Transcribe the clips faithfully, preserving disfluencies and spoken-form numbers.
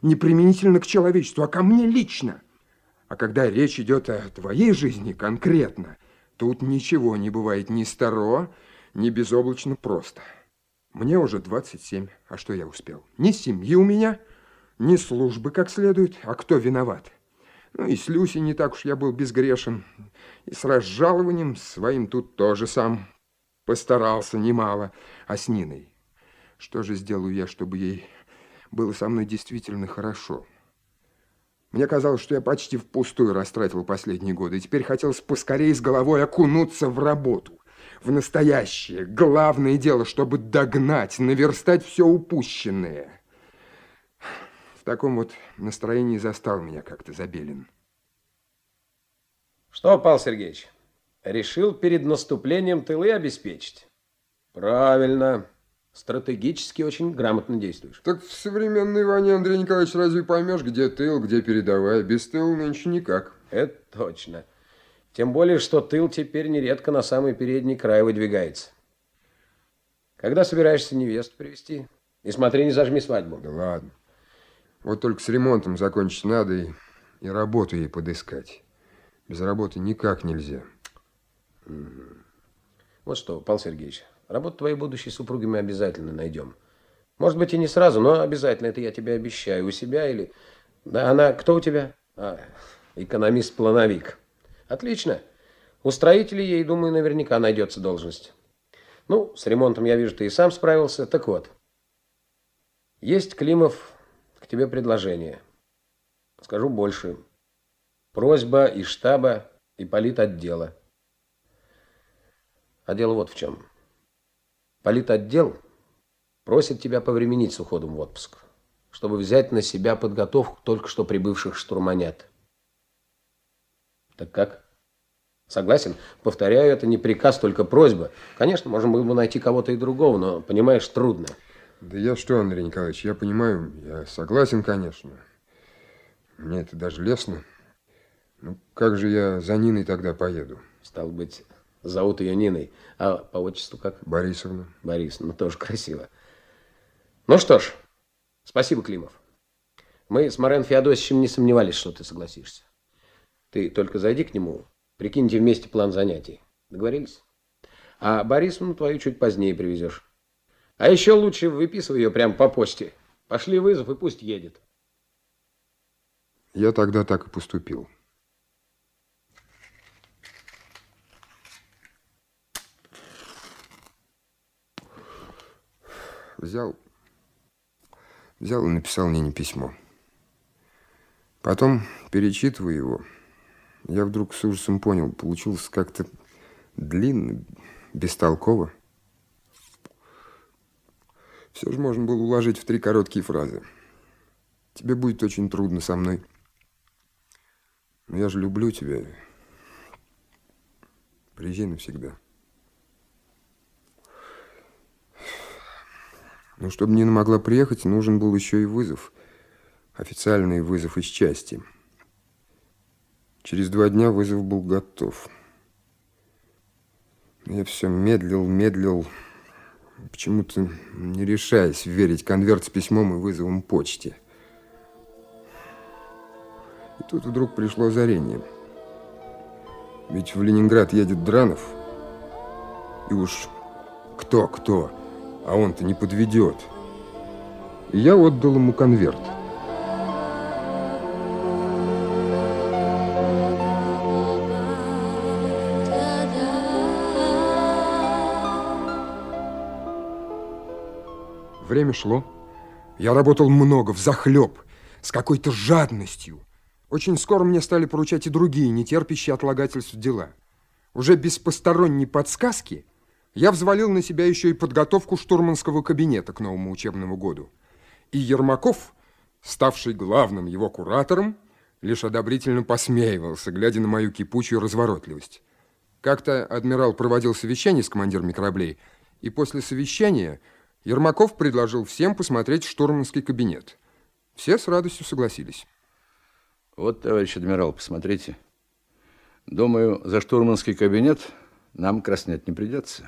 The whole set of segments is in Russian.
не применительно к человечеству, а ко мне лично. А когда речь идет о твоей жизни конкретно, тут ничего не бывает ни старо, ни безоблачно просто. Мне уже двадцать семь, а что я успел? Ни семьи у меня, ни службы как следует, а кто виноват? Ну и с Люсей не так уж я был безгрешен, и с разжалованием своим тут тоже сам постарался немало, а с Ниной. Что же сделаю я, чтобы ей было со мной действительно хорошо? Мне казалось, что я почти впустую растратил последние годы, и теперь хотелось поскорее с головой окунуться в работу, в настоящее, главное дело, чтобы догнать, наверстать все упущенное. В таком вот настроении застал меня как-то Забелин. Что, Павел Сергеевич, решил перед наступлением тылы обеспечить? Правильно. Стратегически очень грамотно действуешь. Так в современной войне, Андрей Николаевич, разве поймешь, где тыл, где передовая? Без тыла нынче никак. Это точно. Тем более, что тыл теперь нередко на самый передний край выдвигается. Когда собираешься невесту привезти? И смотри, не зажми свадьбу. Да ладно. Вот только с ремонтом закончить надо и, и работу ей подыскать. Без работы никак нельзя. Вот что, Павел Сергеевич, работу твоей будущей супруги мы обязательно найдем. Может быть, и не сразу, но обязательно, это я тебе обещаю. У себя или... Да, она... Кто у тебя? А, экономист-плановик. Отлично. У строителей ей, думаю, наверняка найдется должность. Ну, с ремонтом, я вижу, ты и сам справился. Так вот, есть, Климов, к тебе предложение. Скажу больше. Просьба из штаба и политотдела. А дело вот в чем. Политотдел просит тебя повременить с уходом в отпуск, чтобы взять на себя подготовку только что прибывших штурманят. Так как? Согласен? Повторяю, это не приказ, только просьба. Конечно, можем было бы найти кого-то и другого, но, понимаешь, трудно. Да я что, Андрей Николаевич, я понимаю, я согласен, конечно. Мне это даже лестно. Ну, как же я за Ниной тогда поеду? Стало быть, зовут ее Ниной. А по отчеству как? Борисовна. Борисовна, тоже красиво. Ну что ж, спасибо, Климов. Мы с Марен Феодосичем не сомневались, что ты согласишься. Ты только зайди к нему, прикиньте вместе план занятий. Договорились? А Борисовну твою чуть позднее привезешь. А еще лучше выписывай ее прямо по почте. Пошли вызов и пусть едет. Я тогда так и поступил. Взял, взял и написал Нине письмо. Потом, перечитывая его, я вдруг с ужасом понял, получилось как-то длинно, бестолково. Все же можно было уложить в три короткие фразы. Тебе будет очень трудно со мной. Но я же люблю тебя. Приезжай навсегда. Но чтобы Нина могла приехать, нужен был еще и вызов. Официальный вызов из части. Через два дня вызов был готов. Я все медлил, медлил, почему-то не решаясь верить конверт с письмом и вызовом почте. И тут вдруг пришло озарение. Ведь в Ленинград едет Дранов, и уж кто-кто, а он-то не подведет. И я отдал ему конверт. Время шло. Я работал много, взахлеб, с какой-то жадностью. Очень скоро мне стали поручать и другие, не терпящие отлагательств дела. Уже без посторонней подсказки я взвалил на себя еще и подготовку штурманского кабинета к новому учебному году. И Ермаков, ставший главным его куратором, лишь одобрительно посмеивался, глядя на мою кипучую разворотливость. Как-то адмирал проводил совещание с командирами кораблей, и после совещания Ермаков предложил всем посмотреть штурманский кабинет. Все с радостью согласились. Вот, товарищ адмирал, посмотрите. Думаю, за штурманский кабинет нам краснеть не придется.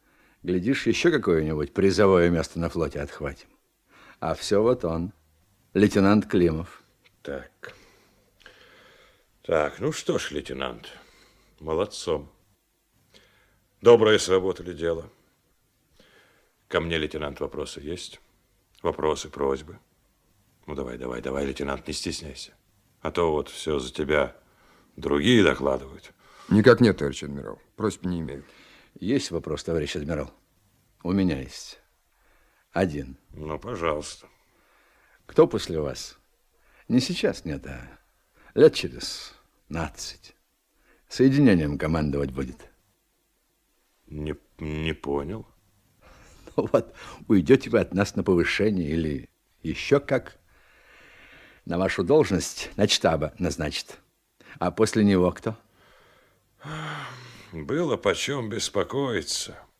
Глядишь, еще какое-нибудь призовое место на флоте отхватим. А все вот он. лейтенант Климов. Так. Так, ну что ж, лейтенант, молодцом. Доброе сработали дело. Ко мне, лейтенант, вопросы есть? Вопросы, просьбы? Ну, давай, давай, давай, лейтенант, не стесняйся. А то вот все за тебя другие докладывают. Никак нет, товарищ адмирал. Просьб не имею. Есть вопрос, товарищ адмирал? У меня есть. Один. Ну, пожалуйста. Кто после вас? Не сейчас, нет, а лет через нацать. Соединением командовать будет. Не, не понял. Ну вот, уйдете вы от нас на повышение или еще как. На вашу должность начштаба назначит. А после него кто? Было почем беспокоиться.